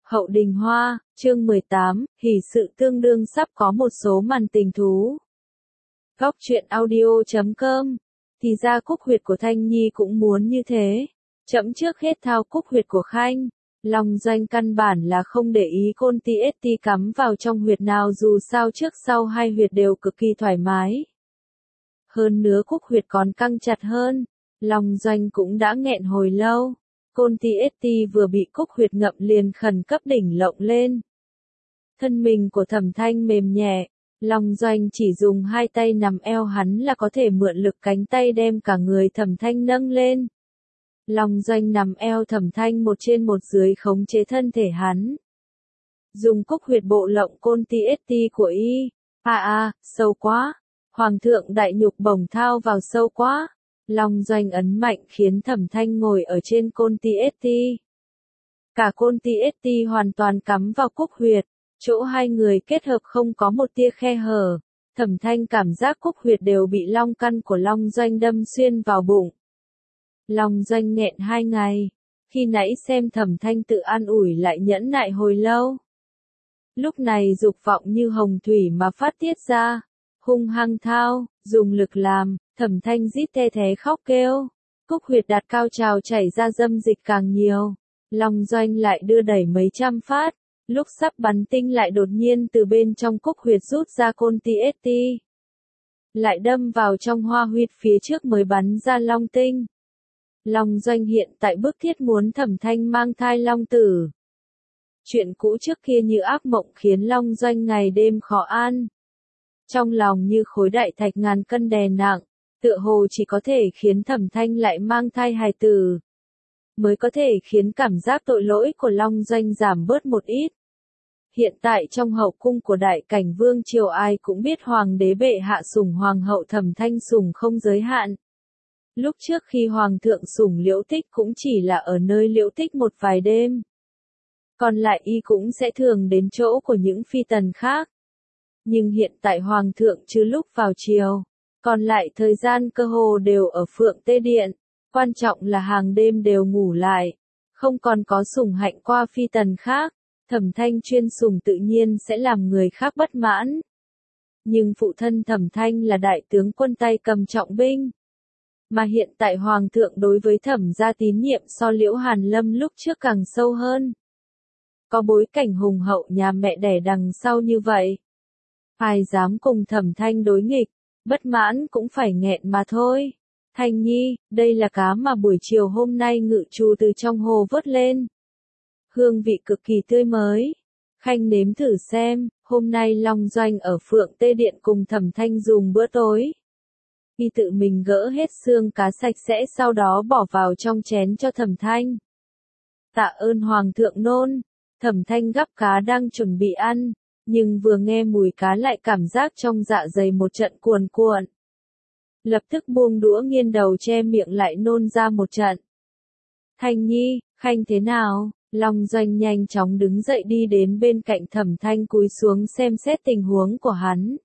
Hậu Đình Hoa, chương 18, hỷ sự tương đương sắp có một số màn tình thú. Góc truyện audio.com. Thì ra cúc huyệt của Thanh Nhi cũng muốn như thế. Chậm trước hết thao cúc huyệt của Khanh. Long Doanh căn bản là không để ý côn TST cắm vào trong huyệt nào, dù sao trước sau hai huyệt đều cực kỳ thoải mái. Hơn nữa cúc huyệt còn căng chặt hơn. Long Doanh cũng đã nghẹn hồi lâu. Côn TST vừa bị cúc huyệt ngậm liền khẩn cấp đỉnh lộng lên. Thân mình của Thẩm Thanh mềm nhẹ, Long Doanh chỉ dùng hai tay nằm eo hắn là có thể mượn lực cánh tay đem cả người Thẩm Thanh nâng lên. Long Doanh nằm eo Thẩm Thanh một trên một dưới khống chế thân thể hắn. Dùng cúc huyệt bộ lộng côn TST của y. Sâu quá. Hoàng thượng đại nhục bổng thao vào sâu quá. Long Doanh ấn mạnh khiến Thẩm Thanh ngồi ở trên côn TST. Cả côn TST hoàn toàn cắm vào cúc huyệt, chỗ hai người kết hợp không có một tia khe hở. Thẩm Thanh cảm giác cúc huyệt đều bị long căn của Long Doanh đâm xuyên vào bụng. Long Doanh nghẹn 2 ngày, khi nãy xem Thẩm Thanh tự an ủi lại nhẫn nại hồi lâu. Lúc này dục vọng như hồng thủy mà phát tiết ra, hung hăng thao, dùng lực làm. Thẩm Thanh rít tê thế khóc kêu. Cúc huyệt đạt cao trào chảy ra dâm dịch càng nhiều. Long Doanh lại đưa đẩy mấy trăm phát. Lúc sắp bắn tinh lại đột nhiên từ bên trong cúc huyệt rút ra côn TST. Lại đâm vào trong hoa huyệt phía trước mới bắn ra long tinh. Long Doanh hiện tại bức thiết muốn Thẩm Thanh mang thai long tử. Chuyện cũ trước kia như ác mộng khiến Long Doanh ngày đêm khó an. Trong lòng như khối đại thạch ngàn cân đè nặng. Tựa hồ chỉ có thể khiến Thẩm Thanh lại mang thai hài tử, mới có thể khiến cảm giác tội lỗi của Long Doanh giảm bớt một ít. Hiện tại trong hậu cung của đại cảnh vương triều ai cũng biết hoàng đế bệ hạ sủng hoàng hậu Thẩm Thanh sủng không giới hạn. Lúc trước khi hoàng thượng sủng Liễu Tích cũng chỉ là ở nơi Liễu Tích một vài đêm. Còn lại y cũng sẽ thường đến chỗ của những phi tần khác. Nhưng hiện tại hoàng thượng chưa lúc vào triều. Còn lại thời gian cơ hồ đều ở Phượng Tê Điện, quan trọng là hàng đêm đều ngủ lại, không còn có sủng hạnh qua phi tần khác, Thẩm Thanh chuyên sủng tự nhiên sẽ làm người khác bất mãn. Nhưng phụ thân Thẩm Thanh là đại tướng quân tay cầm trọng binh, mà hiện tại hoàng thượng đối với Thẩm gia tín nhiệm so Liễu Hàn Lâm lúc trước càng sâu hơn. Có bối cảnh hùng hậu nhà mẹ đẻ đằng sau như vậy, ai dám cùng Thẩm Thanh đối nghịch. Bất mãn cũng phải nghẹn mà thôi. Thanh Nhi, đây là cá mà buổi chiều hôm nay ngự trù từ trong hồ vớt lên. Hương vị cực kỳ tươi mới. Khanh nếm thử xem, hôm nay Long Doanh ở Phượng Tê Điện cùng Thẩm Thanh dùng bữa tối. Y tự mình gỡ hết xương cá sạch sẽ sau đó bỏ vào trong chén cho Thẩm Thanh. Tạ ơn Hoàng thượng nôn. Thẩm Thanh gắp cá đang chuẩn bị ăn. Nhưng vừa nghe mùi cá lại cảm giác trong dạ dày một trận cuồn cuộn. Lập tức buông đũa nghiêng đầu che miệng lại nôn ra một trận. Thanh Nhi, Khanh thế nào? Long Doanh nhanh chóng đứng dậy đi đến bên cạnh Thẩm Thanh cúi xuống xem xét tình huống của hắn.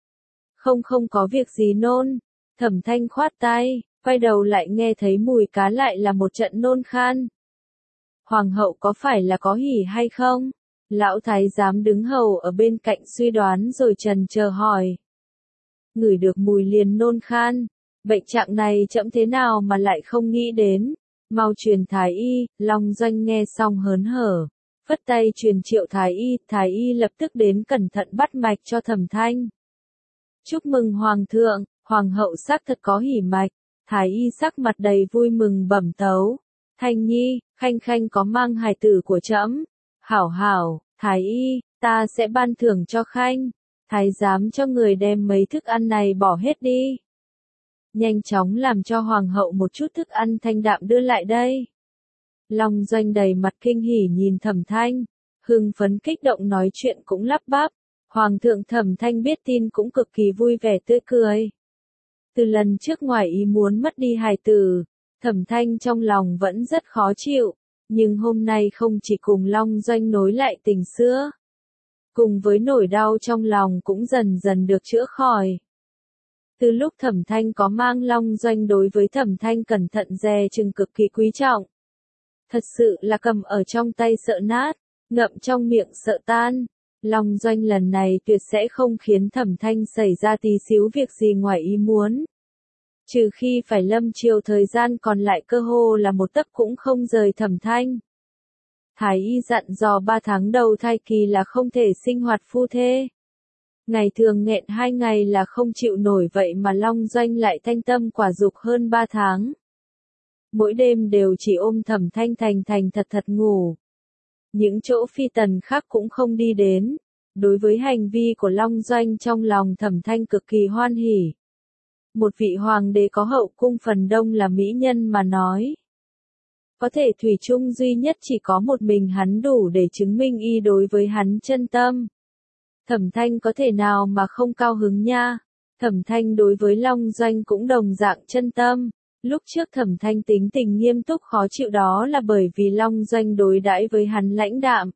Không có việc gì nôn. Thẩm Thanh khoát tay, quay đầu lại nghe thấy mùi cá lại là một trận nôn khan. Hoàng hậu có phải là có hỉ hay không? Lão thái giám đứng hầu ở bên cạnh suy đoán rồi trần chờ hỏi. Ngửi được mùi liền nôn khan. Bệnh trạng này chậm thế nào mà lại không nghĩ đến. Mau truyền thái y. Long Doanh nghe xong hớn hở. Phất tay truyền triệu thái y lập tức đến cẩn thận bắt mạch cho Thẩm Thanh. Chúc mừng Hoàng thượng, Hoàng hậu xác thật có hỉ mạch. Thái y sắc mặt đầy vui mừng bẩm tấu. Thanh Nhi, Khanh có mang hài tử của trẫm. Hảo, thái y, ta sẽ ban thưởng cho Khanh. Thái giám cho người đem mấy thức ăn này bỏ hết đi. Nhanh chóng làm cho hoàng hậu một chút thức ăn thanh đạm đưa lại đây. Long Doanh đầy mặt kinh hỉ nhìn Thẩm Thanh, hưng phấn kích động nói chuyện cũng lắp bắp. Hoàng thượng Thẩm Thanh biết tin cũng cực kỳ vui vẻ tươi cười. Từ lần trước ngoài ý muốn mất đi hài tử, Thẩm Thanh trong lòng vẫn rất khó chịu. Nhưng hôm nay không chỉ cùng Long Doanh nối lại tình xưa. Cùng với nỗi đau trong lòng cũng dần dần được chữa khỏi. Từ lúc Thẩm Thanh có mang Long Doanh đối với Thẩm Thanh cẩn thận dè chừng cực kỳ quý trọng. Thật sự là cầm ở trong tay sợ nát. ngậm trong miệng sợ tan. Long Doanh lần này tuyệt sẽ không khiến Thẩm Thanh xảy ra tí xíu việc gì ngoài ý muốn. Trừ khi phải lâm chiều thời gian còn lại cơ hồ là một tấc cũng không rời Thẩm Thanh. Thái y dặn dò 3 tháng đầu thai kỳ là không thể sinh hoạt phu thê. Ngày thường nghẹn 2 ngày là không chịu nổi vậy mà Long Doanh lại thanh tâm quả dục hơn 3 tháng. Mỗi đêm đều chỉ ôm Thẩm Thanh thành thật thật ngủ. Những chỗ phi tần khác cũng không đi đến. Đối với hành vi của Long Doanh trong lòng Thẩm Thanh cực kỳ hoan hỉ. Một vị hoàng đế có hậu cung phần đông là mỹ nhân mà nói. Có thể thủy chung duy nhất chỉ có một mình hắn đủ để chứng minh y đối với hắn chân tâm. Thẩm Thanh có thể nào mà không cao hứng nha. Thẩm Thanh đối với Long Doanh cũng đồng dạng chân tâm. Lúc trước Thẩm Thanh tính tình nghiêm túc khó chịu đó là bởi vì Long Doanh đối đãi với hắn lãnh đạm.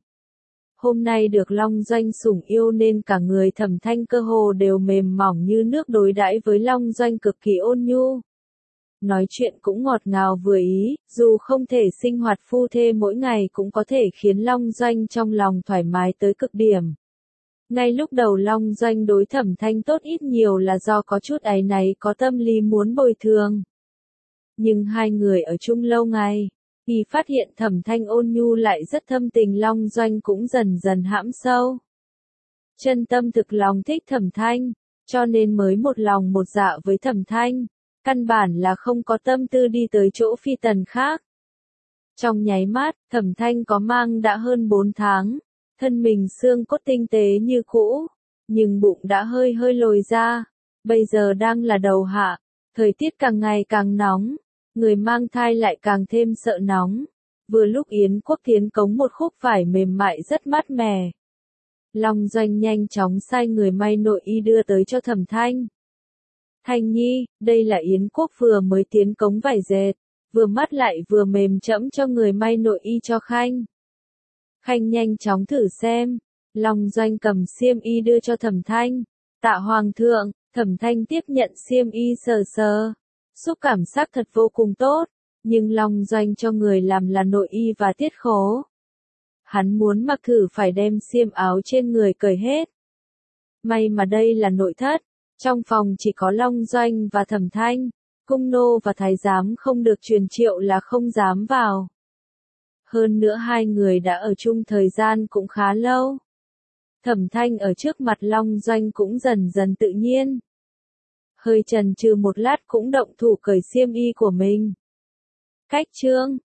Hôm nay được Long Doanh sủng yêu nên cả người Thẩm Thanh cơ hồ đều mềm mỏng như nước, đối đãi với Long Doanh cực kỳ ôn nhu. Nói chuyện cũng ngọt ngào vừa ý, dù không thể sinh hoạt phu thê mỗi ngày cũng có thể khiến Long Doanh trong lòng thoải mái tới cực điểm. Ngay lúc đầu Long Doanh đối Thẩm Thanh tốt ít nhiều là do có chút áy náy, có tâm lý muốn bồi thường. Nhưng hai người ở chung lâu ngày, khi phát hiện Thẩm Thanh ôn nhu lại rất thâm tình, Long Doanh cũng dần dần hãm sâu. Chân tâm thực lòng thích Thẩm Thanh, cho nên mới một lòng một dạ với Thẩm Thanh, căn bản là không có tâm tư đi tới chỗ phi tần khác. Trong nháy mắt, Thẩm Thanh có mang đã hơn 4 tháng, thân mình xương cốt tinh tế như cũ, nhưng bụng đã hơi hơi lồi ra, bây giờ đang là đầu hạ, thời tiết càng ngày càng nóng. Người mang thai lại càng thêm sợ nóng. Vừa lúc Yến Quốc tiến cống một khúc vải mềm mại rất mát mẻ. Long Doanh nhanh chóng sai người may nội y đưa tới cho Thẩm Thanh. Thanh Nhi, đây là Yến Quốc vừa mới tiến cống vải dệt, vừa mát lại vừa mềm chẫm cho người may nội y cho Khanh. Khanh nhanh chóng thử xem. Long Doanh cầm xiêm y đưa cho Thẩm Thanh. Tạ Hoàng thượng. Thẩm Thanh tiếp nhận xiêm y sờ sờ. Xúc cảm giác thật vô cùng tốt, nhưng Long Doanh cho người làm là nội y và tiết khố. Hắn muốn mặc thử phải đem xiêm áo trên người cởi hết. May mà đây là nội thất, trong phòng chỉ có Long Doanh và Thẩm Thanh, cung nô và thái giám không được truyền triệu là không dám vào. Hơn nữa hai người đã ở chung thời gian cũng khá lâu. Thẩm Thanh ở trước mặt Long Doanh cũng dần dần tự nhiên. Hơi chần chừ một lát cũng động thủ cởi xiêm y của mình. Cách chương